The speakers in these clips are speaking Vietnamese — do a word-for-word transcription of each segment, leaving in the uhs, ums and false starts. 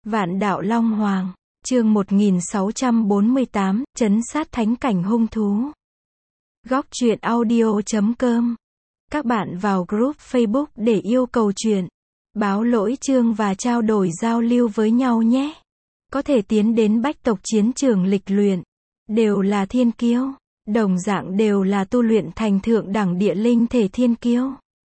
Vạn đạo Long Hoàng, chương một nghìn sáu trăm bốn mươi tám, trấn sát thánh cảnh hung thú. Góc truyện audio chấm com. Các bạn vào group Facebook để yêu cầu truyện, báo lỗi chương và trao đổi giao lưu với nhau nhé. Có thể tiến đến bách tộc chiến trường lịch luyện. Đều là thiên kiêu, đồng dạng đều là tu luyện thành thượng đẳng địa linh thể thiên kiêu.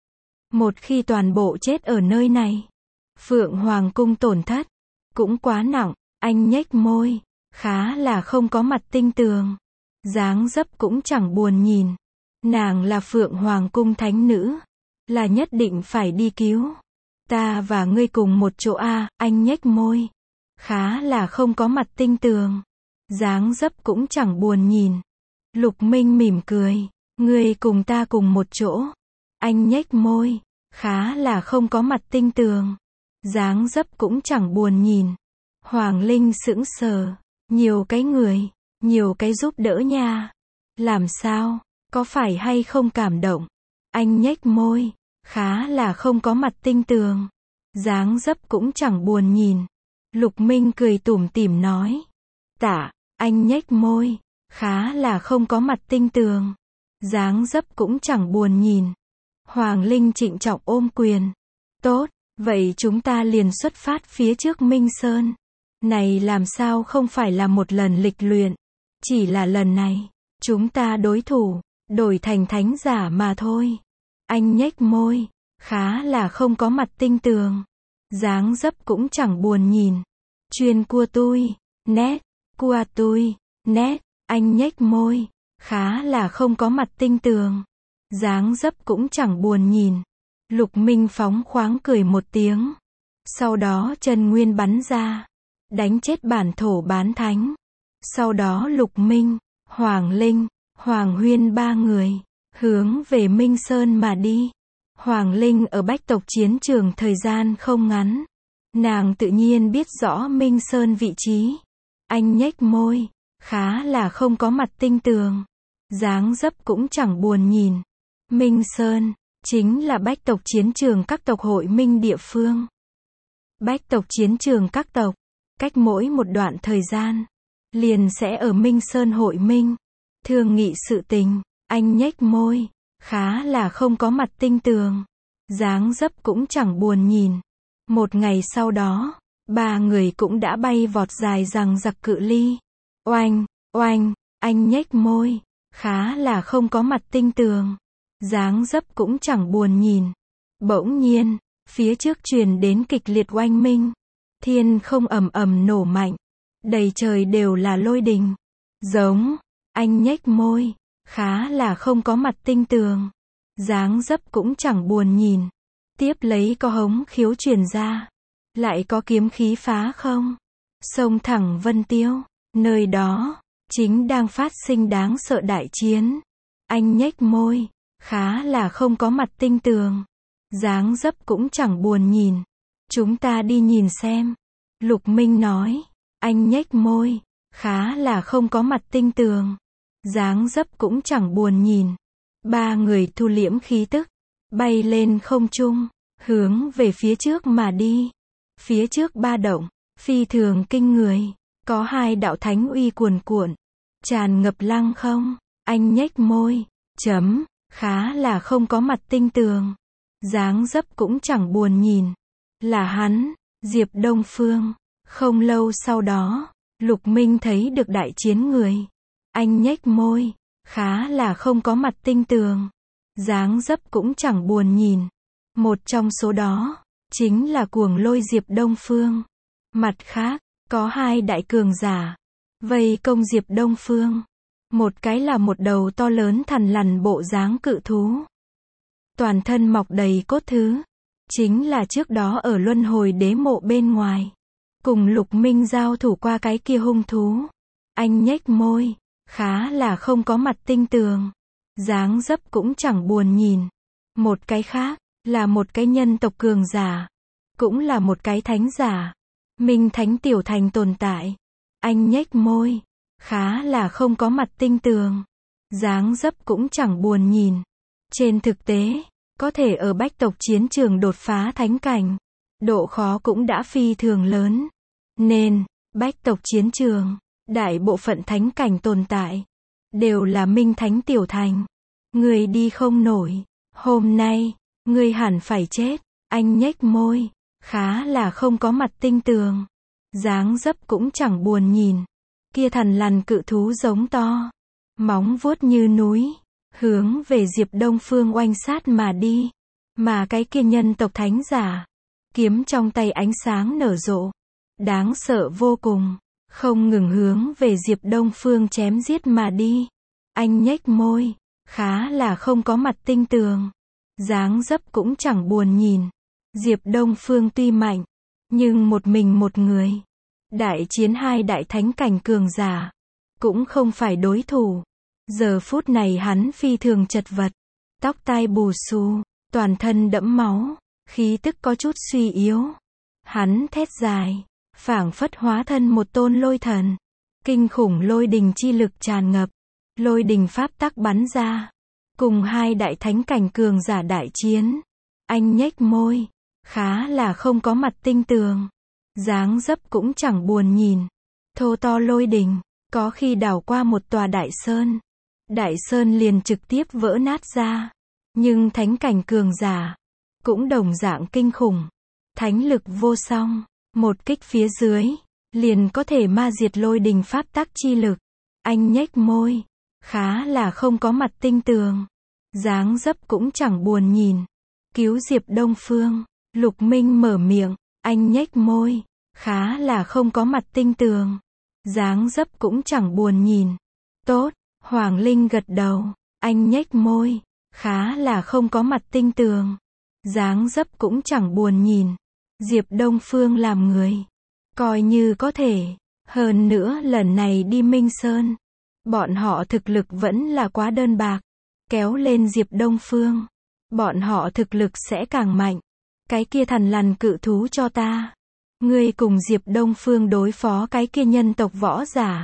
Một khi toàn bộ chết ở nơi này, Phượng Hoàng cung tổn thất cũng quá nặng. Anh nhếch môi, khá là không có mặt tinh tường, dáng dấp cũng chẳng buồn nhìn. Nàng là Phượng Hoàng cung thánh nữ, là nhất định phải đi cứu. Ta và ngươi cùng một chỗ a, à, anh nhếch môi, khá là không có mặt tinh tường, dáng dấp cũng chẳng buồn nhìn. Lục Minh mỉm cười, ngươi cùng ta cùng một chỗ. Anh nhếch môi, khá là không có mặt tinh tường, dáng dấp cũng chẳng buồn nhìn. Hoàng Linh sững sờ, nhiều cái người, nhiều cái giúp đỡ nha. Làm sao, có phải hay không cảm động? Anh nhếch môi, khá là không có mặt tinh tường, dáng dấp cũng chẳng buồn nhìn. Lục Minh cười tủm tỉm nói. Tạ, anh nhếch môi, khá là không có mặt tinh tường, dáng dấp cũng chẳng buồn nhìn. Hoàng Linh trịnh trọng ôm quyền. Tốt, vậy chúng ta liền xuất phát phía trước Minh Sơn. Này làm sao không phải là một lần lịch luyện, chỉ là lần này, chúng ta đối thủ, đổi thành thánh giả mà thôi. Anh nhếch môi, khá là không có mặt tinh tường, dáng dấp cũng chẳng buồn nhìn. Chuyên cua tui, nét, cua tui, nét, anh nhếch môi, khá là không có mặt tinh tường, dáng dấp cũng chẳng buồn nhìn. Lục Minh phóng khoáng cười một tiếng, sau đó chân nguyên bắn ra, đánh chết bản thổ bán thánh. Sau đó Lục Minh, Hoàng Linh, Hoàng Huyên ba người, hướng về Minh Sơn mà đi. Hoàng Linh ở bách tộc chiến trường thời gian không ngắn. Nàng tự nhiên biết rõ Minh Sơn vị trí. Anh nhếch môi, khá là không có mặt tinh tường, dáng dấp cũng chẳng buồn nhìn. Minh Sơn, chính là bách tộc chiến trường các tộc hội minh địa phương. Bách tộc chiến trường các tộc, cách mỗi một đoạn thời gian, liền sẽ ở Minh Sơn hội minh, thương nghị sự tình. Anh nhếch môi, khá là không có mặt tinh tường, dáng dấp cũng chẳng buồn nhìn. Một ngày sau đó, ba người cũng đã bay vọt dài rằng giặc cự ly. Oanh, oanh, anh nhếch môi, khá là không có mặt tinh tường, dáng dấp cũng chẳng buồn nhìn. Bỗng nhiên, phía trước truyền đến kịch liệt oanh minh. Thiên không ầm ầm nổ mạnh, đầy trời đều là lôi đình. Giống, anh nhếch môi, khá là không có mặt tinh tường, dáng dấp cũng chẳng buồn nhìn. Tiếp lấy có hống khiếu truyền ra, lại có kiếm khí phá không, xông thẳng Vân Tiêu. Nơi đó, chính đang phát sinh đáng sợ đại chiến. Anh nhếch môi, khá là không có mặt tinh tường, dáng dấp cũng chẳng buồn nhìn. Chúng ta đi nhìn xem. Lục Minh nói. Anh nhếch môi, khá là không có mặt tinh tường, dáng dấp cũng chẳng buồn nhìn. Ba người thu liễm khí tức, bay lên không trung, hướng về phía trước mà đi. Phía trước ba động, phi thường kinh người, có hai đạo thánh uy cuồn cuộn, tràn ngập lăng không. Anh nhếch môi, chấm, khá là không có mặt tinh tường, dáng dấp cũng chẳng buồn nhìn. Là hắn, Diệp Đông Phương. Không lâu sau đó, Lục Minh thấy được đại chiến người. Anh nhếch môi, khá là không có mặt tinh tường, dáng dấp cũng chẳng buồn nhìn. Một trong số đó, chính là cuồng lôi Diệp Đông Phương. Mặt khác, có hai đại cường giả, vây công Diệp Đông Phương. Một cái là một đầu to lớn thằn lằn bộ dáng cự thú, toàn thân mọc đầy cốt thứ, chính là trước đó ở luân hồi đế mộ bên ngoài, cùng Lục Minh giao thủ qua cái kia hung thú. Anh nhếch môi, khá là không có mặt tinh tường, dáng dấp cũng chẳng buồn nhìn. Một cái khác, là một cái nhân tộc cường giả, cũng là một cái thánh giả, Minh Thánh Tiểu Thành tồn tại. Anh nhếch môi, khá là không có mặt tinh tường, dáng dấp cũng chẳng buồn nhìn. Trên thực tế, có thể ở bách tộc chiến trường đột phá thánh cảnh, độ khó cũng đã phi thường lớn. Nên, bách tộc chiến trường, đại bộ phận thánh cảnh tồn tại, đều là minh thánh tiểu thành. Người đi không nổi, hôm nay, người hẳn phải chết. Anh nhếch môi, khá là không có mặt tinh tường. Dáng dấp cũng chẳng buồn nhìn. Kia thằn lằn cự thú giống to, móng vuốt như núi, hướng về Diệp Đông Phương oanh sát mà đi. Mà cái kia nhân tộc thánh giả, kiếm trong tay ánh sáng nở rộ, đáng sợ vô cùng, không ngừng hướng về Diệp Đông Phương chém giết mà đi. Anh nhếch môi, khá là không có mặt tinh tường. Dáng dấp cũng chẳng buồn nhìn. Diệp Đông Phương tuy mạnh, nhưng một mình một người, đại chiến hai đại thánh cảnh cường giả, cũng không phải đối thủ. Giờ phút này hắn phi thường chật vật, tóc tai bù xù, toàn thân đẫm máu, khí tức có chút suy yếu. Hắn thét dài, phảng phất hóa thân một tôn lôi thần. Kinh khủng lôi đình chi lực tràn ngập, lôi đình pháp tắc bắn ra, cùng hai đại thánh cảnh cường giả đại chiến. Anh nhếch môi, khá là không có mặt tinh tường. Dáng dấp cũng chẳng buồn nhìn. Thô to lôi đình, có khi đảo qua một tòa đại sơn. Đại sơn liền trực tiếp vỡ nát ra. Nhưng thánh cảnh cường giả, cũng đồng dạng kinh khủng. Thánh lực vô song, một kích phía dưới, liền có thể ma diệt lôi đình pháp tắc chi lực. Anh nhếch môi, khá là không có mặt tinh tường. Dáng dấp cũng chẳng buồn nhìn. Cứu Diệp Đông Phương, Lục Minh mở miệng, anh nhếch môi, khá là không có mặt tinh tường. Dáng dấp cũng chẳng buồn nhìn. Tốt, Hoàng Linh gật đầu, anh nhếch môi, khá là không có mặt tinh tường. Dáng dấp cũng chẳng buồn nhìn. Diệp Đông Phương làm người, coi như có thể. Hơn nữa lần này đi Minh Sơn, bọn họ thực lực vẫn là quá đơn bạc. Kéo lên Diệp Đông Phương, bọn họ thực lực sẽ càng mạnh. Cái kia thằn lằn cự thú cho ta. Ngươi cùng Diệp Đông Phương đối phó cái kia nhân tộc võ giả.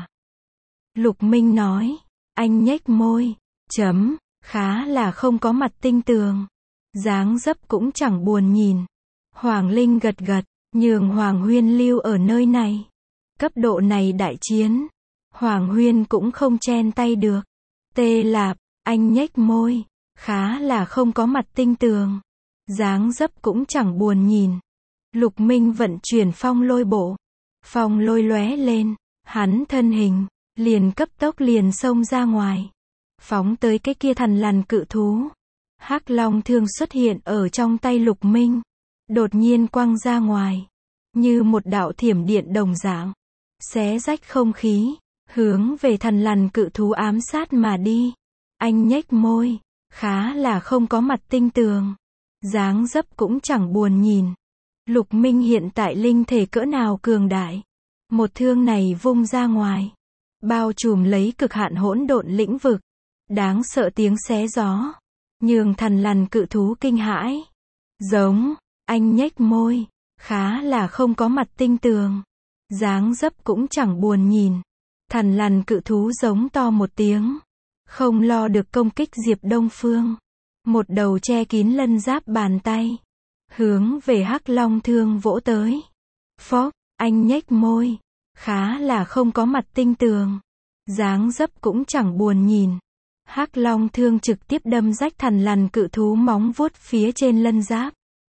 Lục Minh nói, anh nhếch môi, chấm, khá là không có mặt tinh tường. Dáng dấp cũng chẳng buồn nhìn. Hoàng Linh gật gật, nhường Hoàng Huyên lưu ở nơi này. Cấp độ này đại chiến, Hoàng Huyên cũng không chen tay được. Tê Lạp, anh nhếch môi, khá là không có mặt tinh tường. Dáng dấp cũng chẳng buồn nhìn. Lục Minh vận chuyển phong lôi bộ. Phong lôi lóe lên, hắn thân hình, liền cấp tốc liền xông ra ngoài. Phóng tới cái kia thằn lằn cự thú. Hắc Long thương xuất hiện ở trong tay Lục Minh. Đột nhiên quăng ra ngoài. Như một đạo thiểm điện đồng dạng. Xé rách không khí. Hướng về thằn lằn cự thú ám sát mà đi. Anh nhếch môi. Khá là không có mặt tinh tường. Dáng dấp cũng chẳng buồn nhìn. Lục Minh hiện tại linh thể cỡ nào cường đại. Một thương này vung ra ngoài. Bao trùm lấy cực hạn hỗn độn lĩnh vực. Đáng sợ tiếng xé gió. Nhường thằn lằn cự thú kinh hãi. Giống, anh nhếch môi. Khá là không có mặt tinh tường. Dáng dấp cũng chẳng buồn nhìn. Thằn lằn cự thú giống to một tiếng. Không lo được công kích Diệp Đông Phương. Một đầu che kín lân giáp bàn tay. Hướng về Hắc Long thương vỗ tới. Phốc, anh nhếch môi. Khá là không có mặt tinh tường. Dáng dấp cũng chẳng buồn nhìn. Hắc Long thương trực tiếp đâm rách thằn lằn cự thú móng vuốt phía trên lân giáp.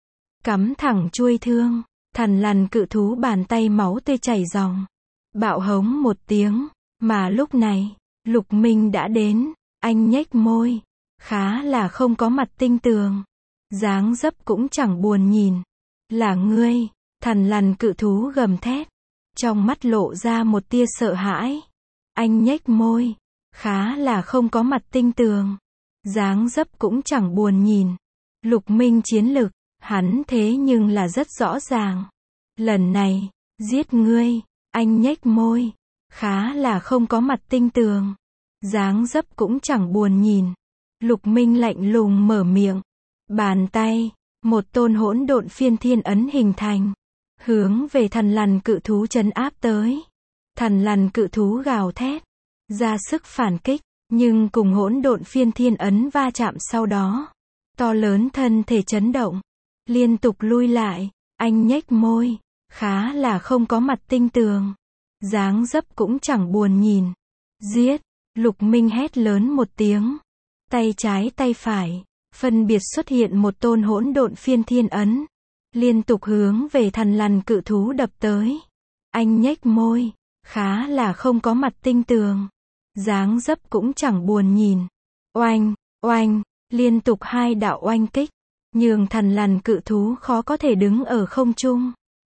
Cắm thẳng chuôi thương. Thằn lằn cự thú bàn tay máu tươi chảy ròng. Bạo hống một tiếng. Mà lúc này, Lục Minh đã đến. Anh nhếch môi. Khá là không có mặt tinh tường. Dáng dấp cũng chẳng buồn nhìn. Là ngươi. Thằn lằn cự thú gầm thét. Trong mắt lộ ra một tia sợ hãi. Anh nhếch môi. Khá là không có mặt tinh tường. Dáng dấp cũng chẳng buồn nhìn. Lục Minh chiến lực, hắn thế nhưng là rất rõ ràng. Lần này, giết ngươi. Anh nhếch môi. Khá là không có mặt tinh tường. Dáng dấp cũng chẳng buồn nhìn. Lục Minh lạnh lùng mở miệng. Bàn tay, một tôn hỗn độn phiên thiên ấn hình thành. Hướng về thằn lằn cự thú trấn áp tới. Thằn lằn cự thú gào thét. Ra sức phản kích. Nhưng cùng hỗn độn phiên thiên ấn va chạm sau đó. To lớn thân thể chấn động. Liên tục lui lại. Anh nhếch môi. khá là không có mặt tinh tường. Dáng dấp cũng chẳng buồn nhìn. Giết! Lục Minh hét lớn một tiếng. Tay trái tay phải, phân biệt xuất hiện một tôn hỗn độn phiên thiên ấn. Liên tục hướng về thằn lằn cự thú đập tới. Anh nhếch môi, khá là không có mặt tinh tường. Dáng dấp cũng chẳng buồn nhìn. Oanh, oanh, liên tục hai đạo oanh kích. Nhường thằn lằn cự thú khó có thể đứng ở không trung.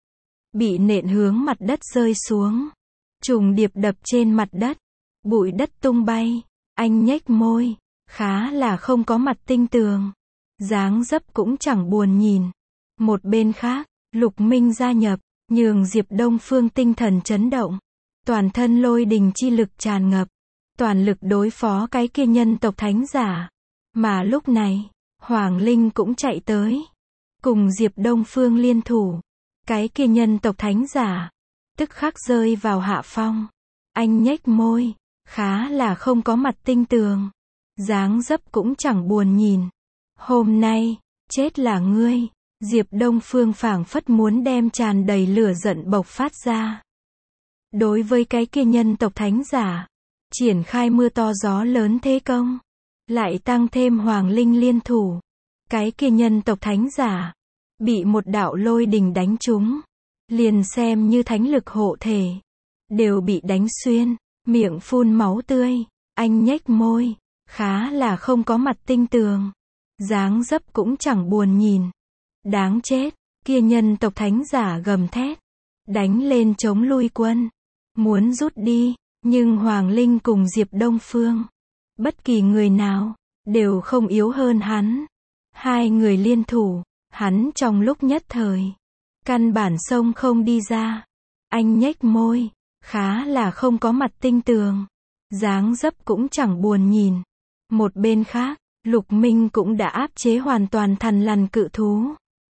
Bị nện hướng mặt đất rơi xuống. Trùng điệp đập trên mặt đất. Bụi đất tung bay. Anh nhếch môi, khá là không có mặt tinh tường. Dáng dấp cũng chẳng buồn nhìn. Một bên khác, Lục Minh gia nhập, nhường Diệp Đông Phương tinh thần chấn động. Toàn thân lôi đình chi lực tràn ngập. Toàn lực đối phó cái kia nhân tộc thánh giả. Mà lúc này, Hoàng Linh cũng chạy tới. Cùng Diệp Đông Phương liên thủ. Cái kia nhân tộc thánh giả. Tức khắc rơi vào hạ phong. Anh nhếch môi, khá là không có mặt tinh tường. Dáng dấp cũng chẳng buồn nhìn. Hôm nay, chết là ngươi. Diệp Đông Phương phảng phất muốn đem tràn đầy lửa giận bộc phát ra. Đối với cái kia nhân tộc thánh giả, triển khai mưa to gió lớn thế công. Lại tăng thêm Hoàng Linh liên thủ. Cái kia nhân tộc thánh giả, bị một đạo lôi đình đánh trúng. Liền xem như thánh lực hộ thể. Đều bị đánh xuyên, miệng phun máu tươi. Anh nhếch môi, khá là không có mặt tinh tường. Dáng dấp cũng chẳng buồn nhìn. Đáng chết, kia nhân tộc thánh giả gầm thét. Đánh lên chống lui quân. Muốn rút đi, nhưng Hoàng Linh cùng Diệp Đông Phương. Bất kỳ người nào, đều không yếu hơn hắn. Hai người liên thủ, hắn trong lúc nhất thời. Căn bản sông không đi ra. Anh nhếch môi, khá là không có mặt tinh tường. Dáng dấp cũng chẳng buồn nhìn. Một bên khác, Lục Minh cũng đã áp chế hoàn toàn thằn lằn cự thú.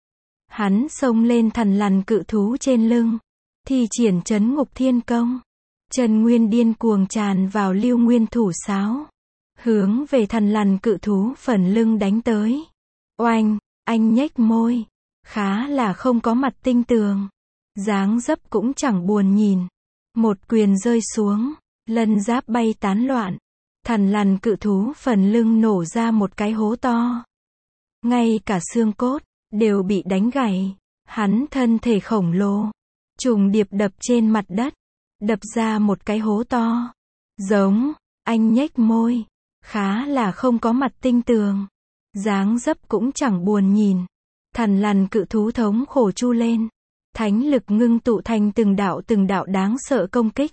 Hắn xông lên thằn lằn cự thú trên lưng. Thi triển trấn ngục thiên công. Chân nguyên điên cuồng tràn vào lưu nguyên thủ sáo. Hướng về thằn lằn cự thú phần lưng đánh tới. Oanh, anh nhếch môi. Khá là không có mặt tinh tường. Dáng dấp cũng chẳng buồn nhìn. Một quyền rơi xuống. Lân giáp bay tán loạn. Thằn lằn cự thú phần lưng nổ ra một cái hố to. Ngay cả xương cốt, đều bị đánh gãy. Hắn thân thể khổng lồ. Trùng điệp đập trên mặt đất. Đập ra một cái hố to. Giống, anh nhếch môi. Khá là không có mặt tinh tường. Dáng dấp cũng chẳng buồn nhìn. Thằn lằn cự thú thống khổ chu lên. Thánh lực ngưng tụ thành từng đạo từng đạo đáng sợ công kích.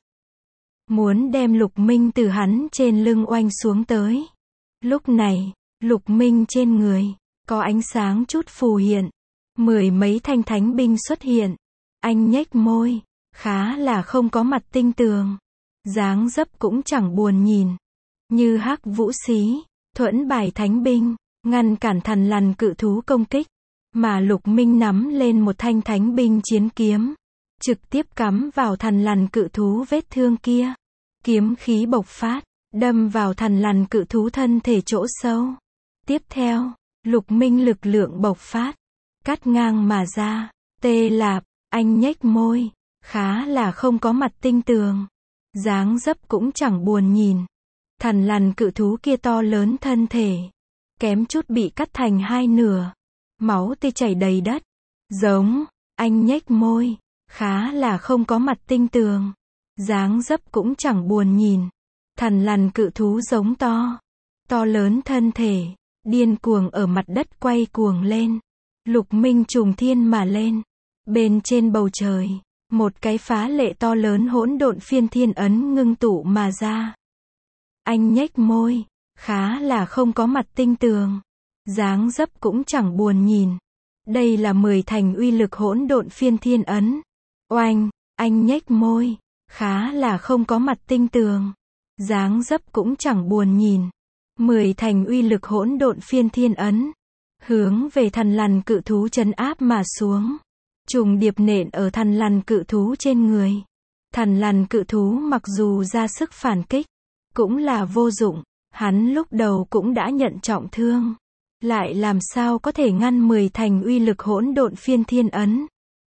Muốn đem Lục Minh từ hắn trên lưng oanh xuống tới. Lúc này, Lục Minh trên người, có ánh sáng chút phù hiện. Mười mấy thanh thánh binh xuất hiện. Anh nhếch môi, khá là không có mặt tinh tường. Dáng dấp cũng chẳng buồn nhìn. Như hắc vũ xí, thuẫn bài thánh binh, ngăn cản thằn lằn cự thú công kích. Mà Lục Minh nắm lên một thanh thánh binh chiến kiếm. Trực tiếp cắm vào thằn lằn cự thú vết thương kia. Kiếm khí bộc phát, đâm vào thằn lằn cự thú thân thể chỗ sâu. Tiếp theo, Lục Minh lực lượng bộc phát. Cắt ngang mà ra. Tê lạp, anh nhếch môi. Khá là không có mặt tinh tường. Dáng dấp cũng chẳng buồn nhìn. Thằn lằn cự thú kia to lớn thân thể. Kém chút bị cắt thành hai nửa. Máu tươi chảy đầy đất. Giống, anh nhếch môi. Khá là không có mặt tinh tường. Dáng dấp cũng chẳng buồn nhìn. Thằn lằn cự thú giống to. To lớn thân thể. Điên cuồng ở mặt đất quay cuồng lên. Lục Minh trùng thiên mà lên. Bên trên bầu trời. Một cái phá lệ to lớn hỗn độn phiên thiên ấn ngưng tụ mà ra. Anh nhếch môi. Khá là không có mặt tinh tường. Dáng dấp cũng chẳng buồn nhìn. Đây là mười thành uy lực hỗn độn phiên thiên ấn. Oanh, anh nhếch môi. Khá là không có mặt tinh tường. Dáng dấp cũng chẳng buồn nhìn. Mười thành uy lực hỗn độn phiên thiên ấn. Hướng về thằn lằn cự thú trấn áp mà xuống. Trùng điệp nện ở thằn lằn cự thú trên người. Thằn lằn cự thú mặc dù ra sức phản kích. Cũng là vô dụng. Hắn lúc đầu cũng đã nhận trọng thương. Lại làm sao có thể ngăn mười thành uy lực hỗn độn phiên thiên ấn.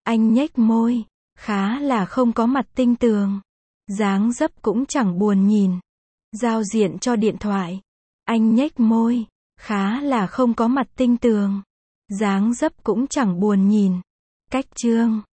Anh nhếch môi, khá là không có mặt tinh tường. Dáng dấp cũng chẳng buồn nhìn. Giao diện cho điện thoại. Anh nhếch môi, khá là không có mặt tinh tường. Dáng dấp cũng chẳng buồn nhìn. Cách chương